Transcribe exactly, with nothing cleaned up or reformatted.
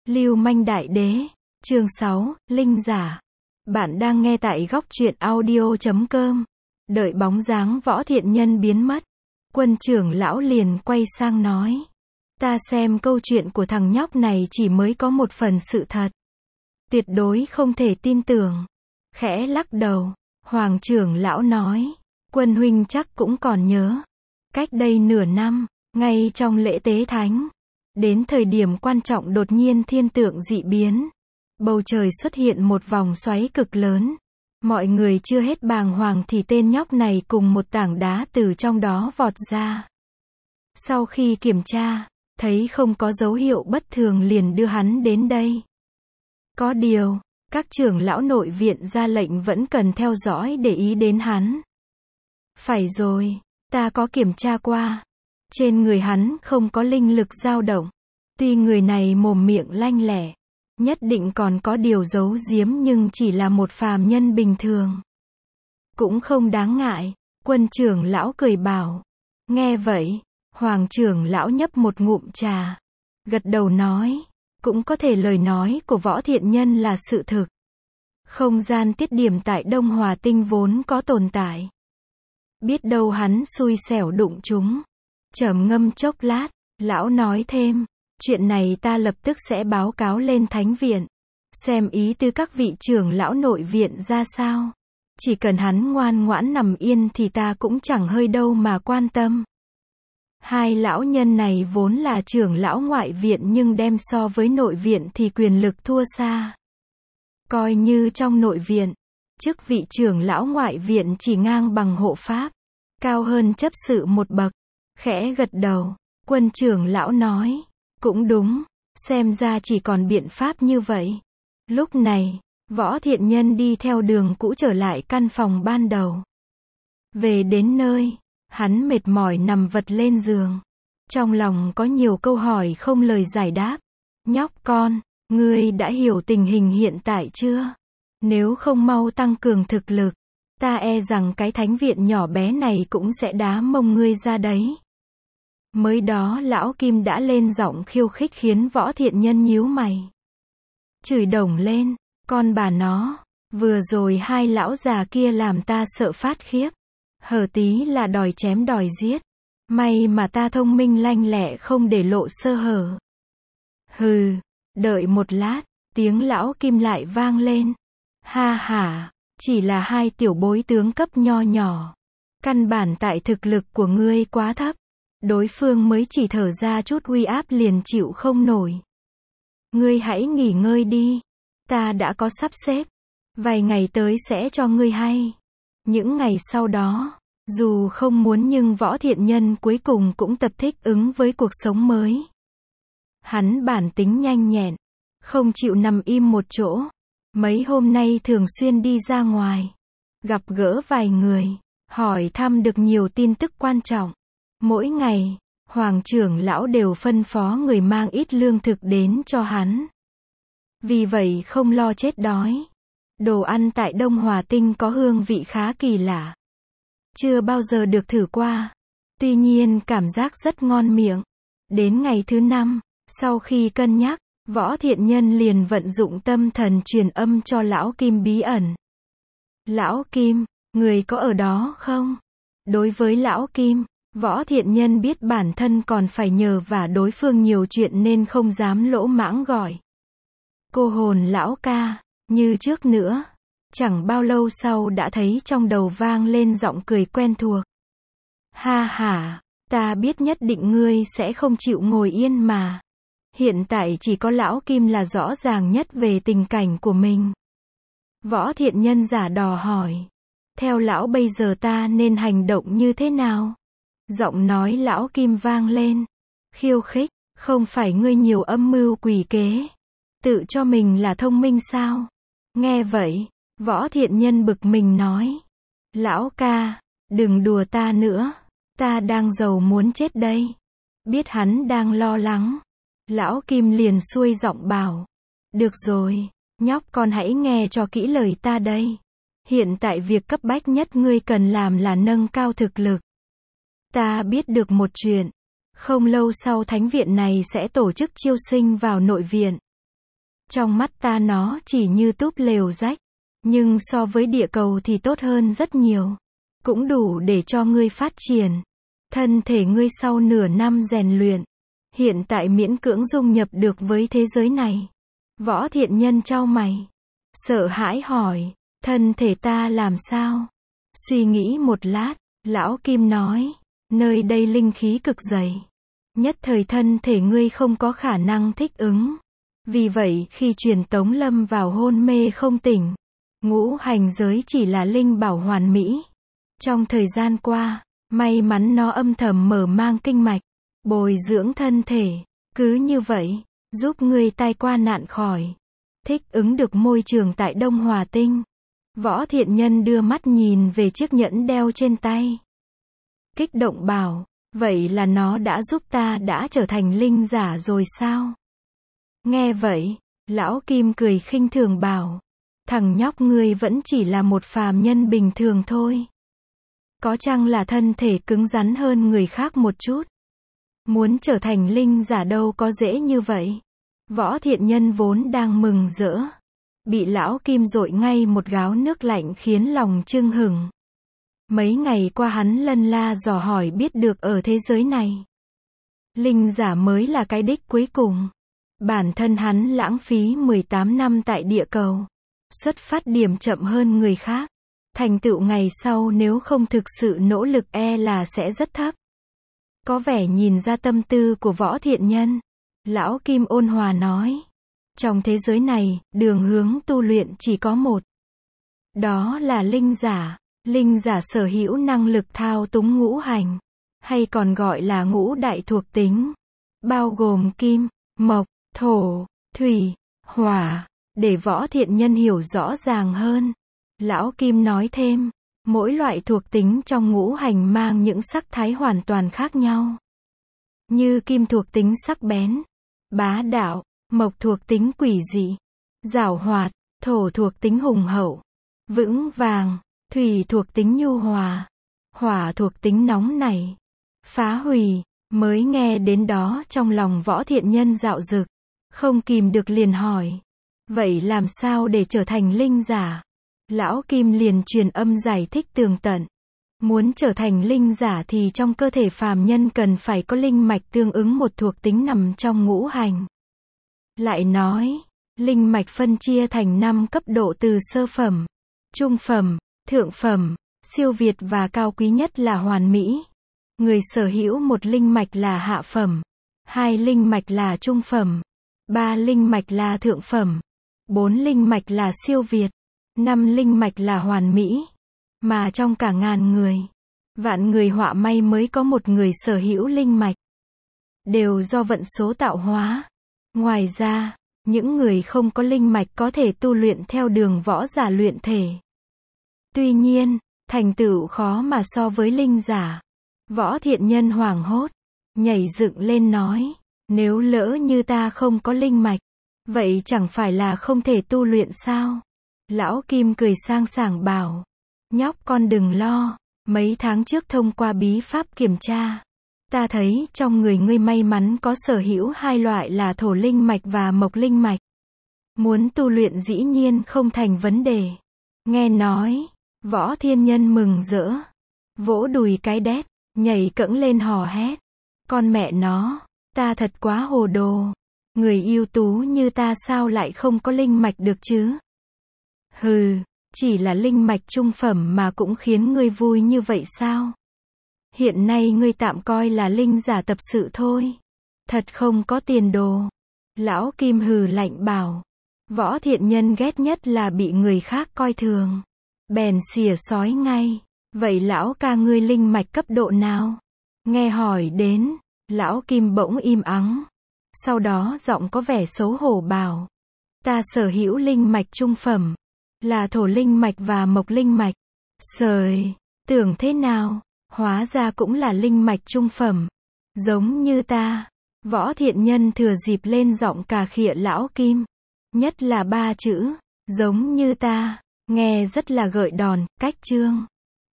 Lưu manh đại đế, chương sáu, Linh giả. Bạn đang nghe tại góc truyện audio chấm com. Đợi bóng dáng Võ Thiện Nhân biến mất, Quân trưởng lão liền quay sang nói. Ta xem câu chuyện của thằng nhóc này chỉ mới có một phần sự thật. Tuyệt đối không thể tin tưởng. Khẽ lắc đầu, Hoàng trưởng lão nói. Quân huynh chắc cũng còn nhớ. Cách đây nửa năm, ngay trong lễ tế thánh, đến thời điểm quan trọng đột nhiên thiên tượng dị biến. Bầu trời xuất hiện một vòng xoáy cực lớn. Mọi người chưa hết bàng hoàng thì tên nhóc này cùng một tảng đá từ trong đó vọt ra. Sau khi kiểm tra, thấy không có dấu hiệu bất thường liền đưa hắn đến đây. Có điều, các trưởng lão nội viện ra lệnh vẫn cần theo dõi để ý đến hắn. Phải rồi, ta có kiểm tra qua. Trên người hắn không có linh lực dao động. Tuy người này mồm miệng lanh lẹ, nhất định còn có điều giấu giếm nhưng chỉ là một phàm nhân bình thường. Cũng không đáng ngại, Quân trưởng lão cười bảo. Nghe vậy, Hoàng trưởng lão nhấp một ngụm trà, gật đầu nói, cũng có thể lời nói của Võ Thiện Nhân là sự thực. Không gian tiết điểm tại Đông Hòa Tinh vốn có tồn tại. Biết đâu hắn xui xẻo đụng chúng. Trầm ngâm chốc lát, lão nói thêm, chuyện này ta lập tức sẽ báo cáo lên thánh viện, xem ý tư các vị trưởng lão nội viện ra sao. Chỉ cần hắn ngoan ngoãn nằm yên thì ta cũng chẳng hơi đâu mà quan tâm. Hai lão nhân này vốn là trưởng lão ngoại viện nhưng đem so với nội viện thì quyền lực thua xa. Coi như trong nội viện, chức vị trưởng lão ngoại viện chỉ ngang bằng hộ pháp, cao hơn chấp sự một bậc. Khẽ gật đầu, Quân trưởng lão nói, cũng đúng, xem ra chỉ còn biện pháp như vậy. Lúc này, Võ Thiện Nhân đi theo đường cũ trở lại căn phòng ban đầu. Về đến nơi, hắn mệt mỏi nằm vật lên giường. Trong lòng có nhiều câu hỏi không lời giải đáp. Nhóc con, ngươi đã hiểu tình hình hiện tại chưa? Nếu không mau tăng cường thực lực, ta e rằng cái thánh viện nhỏ bé này cũng sẽ đá mông ngươi ra đấy. Mới đó lão Kim đã lên giọng khiêu khích khiến Võ Thiện Nhân nhíu mày. Chửi đồng lên, con bà nó, vừa rồi hai lão già kia làm ta sợ phát khiếp. Hở tí là đòi chém đòi giết. May mà ta thông minh lanh lẹ không để lộ sơ hở. Hừ, đợi một lát, tiếng lão Kim lại vang lên. Ha ha, chỉ là hai tiểu bối tướng cấp nho nhỏ. Căn bản tại thực lực của ngươi quá thấp. Đối phương mới chỉ thở ra chút uy áp liền chịu không nổi. Ngươi hãy nghỉ ngơi đi. Ta đã có sắp xếp. Vài ngày tới sẽ cho ngươi hay. Những ngày sau đó, dù không muốn nhưng Võ Thiện Nhân cuối cùng cũng tập thích ứng với cuộc sống mới. Hắn bản tính nhanh nhẹn, không chịu nằm im một chỗ. Mấy hôm nay thường xuyên đi ra ngoài, gặp gỡ vài người, hỏi thăm được nhiều tin tức quan trọng. Mỗi ngày, Hoàng trưởng lão đều phân phó người mang ít lương thực đến cho hắn. Vì vậy không lo chết đói. Đồ ăn tại Đông Hòa Tinh có hương vị khá kỳ lạ. Chưa bao giờ được thử qua. Tuy nhiên cảm giác rất ngon miệng. Đến ngày thứ năm, sau khi cân nhắc, Võ Thiện Nhân liền vận dụng tâm thần truyền âm cho lão Kim bí ẩn. Lão Kim, người có ở đó không? Đối với lão Kim, Võ Thiện Nhân biết bản thân còn phải nhờ vả đối phương nhiều chuyện nên không dám lỗ mãng gọi. Cô hồn lão ca, như trước nữa. Chẳng bao lâu sau đã thấy trong đầu vang lên giọng cười quen thuộc. Ha ha, ta biết nhất định ngươi sẽ không chịu ngồi yên mà. Hiện tại chỉ có lão Kim là rõ ràng nhất về tình cảnh của mình. Võ Thiện Nhân giả đò hỏi. Theo lão bây giờ ta nên hành động như thế nào? Giọng nói lão Kim vang lên. Khiêu khích, không phải ngươi nhiều âm mưu quỷ kế. Tự cho mình là thông minh sao? Nghe vậy, Võ Thiện Nhân bực mình nói. Lão ca, đừng đùa ta nữa. Ta đang giàu muốn chết đây. Biết hắn đang lo lắng. Lão Kim liền xuôi giọng bảo. Được rồi, nhóc con hãy nghe cho kỹ lời ta đây. Hiện tại việc cấp bách nhất ngươi cần làm là nâng cao thực lực. Ta biết được một chuyện. Không lâu sau thánh viện này sẽ tổ chức chiêu sinh vào nội viện. Trong mắt ta nó chỉ như túp lều rách. Nhưng so với địa cầu thì tốt hơn rất nhiều. Cũng đủ để cho ngươi phát triển. Thân thể ngươi sau nửa năm rèn luyện. Hiện tại miễn cưỡng dung nhập được với thế giới này. Võ Thiện Nhân chau mày. Sợ hãi hỏi. Thân thể ta làm sao? Suy nghĩ một lát, Lão Kim nói. Nơi đây linh khí cực dày. Nhất thời thân thể ngươi không có khả năng thích ứng. Vì vậy khi truyền tống lâm vào hôn mê không tỉnh. Ngũ hành giới chỉ là linh bảo hoàn mỹ. Trong thời gian qua, may mắn nó âm thầm mở mang kinh mạch. Bồi dưỡng thân thể. Cứ như vậy, giúp ngươi tai qua nạn khỏi. Thích ứng được môi trường tại Đông Hòa Tinh. Võ Thiện Nhân đưa mắt nhìn về chiếc nhẫn đeo trên tay. Kích động bảo, vậy là nó đã giúp ta đã trở thành linh giả rồi sao? Nghe vậy, Lão Kim cười khinh thường bảo, thằng nhóc ngươi vẫn chỉ là một phàm nhân bình thường thôi. Có chăng là thân thể cứng rắn hơn người khác một chút. Muốn trở thành linh giả đâu có dễ như vậy. Võ Thiện Nhân vốn đang mừng rỡ. Bị Lão Kim dội ngay một gáo nước lạnh khiến lòng chưng hửng. Mấy ngày qua hắn lân la dò hỏi biết được ở thế giới này. Linh giả mới là cái đích cuối cùng. Bản thân hắn lãng phí mười tám năm tại địa cầu. Xuất phát điểm chậm hơn người khác. Thành tựu ngày sau nếu không thực sự nỗ lực e là sẽ rất thấp. Có vẻ nhìn ra tâm tư của Võ Thiện Nhân. Lão Kim ôn hòa nói. Trong thế giới này, đường hướng tu luyện chỉ có một. Đó là linh giả. Linh giả sở hữu năng lực thao túng ngũ hành. Hay còn gọi là ngũ đại thuộc tính. Bao gồm kim, mộc, thổ, thủy, hỏa. Để Võ Thiện Nhân hiểu rõ ràng hơn. Lão Kim nói thêm. Mỗi loại thuộc tính trong ngũ hành mang những sắc thái hoàn toàn khác nhau. Như kim thuộc tính sắc bén, bá đạo, mộc thuộc tính quỷ dị, giảo hoạt, thổ thuộc tính hùng hậu, vững vàng, thủy thuộc tính nhu hòa, hỏa thuộc tính nóng nảy, phá hủy. Mới nghe đến đó trong lòng Võ Thiện Nhân dạo dực, không kìm được liền hỏi. Vậy làm sao để trở thành linh giả? Lão Kim liền truyền âm giải thích tường tận. Muốn trở thành linh giả thì trong cơ thể phàm nhân cần phải có linh mạch tương ứng một thuộc tính nằm trong ngũ hành. Lại nói, linh mạch phân chia thành năm cấp độ từ sơ phẩm, trung phẩm, thượng phẩm, siêu việt và cao quý nhất là hoàn mỹ. Người sở hữu một linh mạch là hạ phẩm, hai linh mạch là trung phẩm, ba linh mạch là thượng phẩm, bốn linh mạch là siêu việt, năm linh mạch là hoàn mỹ. Mà trong cả ngàn người, vạn người họa may mới có một người sở hữu linh mạch. Đều do vận số tạo hóa. Ngoài ra, những người không có linh mạch có thể tu luyện theo đường võ giả luyện thể. Tuy nhiên, thành tựu khó mà so với linh giả. Võ Thiện Nhân hoảng hốt, nhảy dựng lên nói, nếu lỡ như ta không có linh mạch, vậy chẳng phải là không thể tu luyện sao? Lão Kim cười sang sảng bảo, nhóc con đừng lo, mấy tháng trước thông qua bí pháp kiểm tra, ta thấy trong người ngươi may mắn có sở hữu hai loại là thổ linh mạch và mộc linh mạch. Muốn tu luyện dĩ nhiên không thành vấn đề. Nghe nói, Võ Thiên Nhân mừng rỡ, vỗ đùi cái đét, nhảy cẫng lên hò hét. Con mẹ nó, ta thật quá hồ đồ. Người ưu tú như ta sao lại không có linh mạch được chứ? Hừ, chỉ là linh mạch trung phẩm mà cũng khiến ngươi vui như vậy sao? Hiện nay ngươi tạm coi là linh giả tập sự thôi. Thật không có tiền đồ. Lão Kim hừ lạnh bảo. Võ Thiện Nhân ghét nhất là bị người khác coi thường. Bèn xỉa sói ngay. Vậy lão ca ngươi linh mạch cấp độ nào? Nghe hỏi đến, Lão Kim bỗng im ắng. Sau đó giọng có vẻ xấu hổ bảo. Ta sở hữu linh mạch trung phẩm. Là thổ linh mạch và mộc linh mạch. Sời, tưởng thế nào? Hóa ra cũng là linh mạch trung phẩm. Giống như ta. Võ Thiện Nhân thừa dịp lên giọng cà khịa Lão Kim. Nhất là ba chữ, giống như ta. Nghe rất là gợi đòn, cách chương.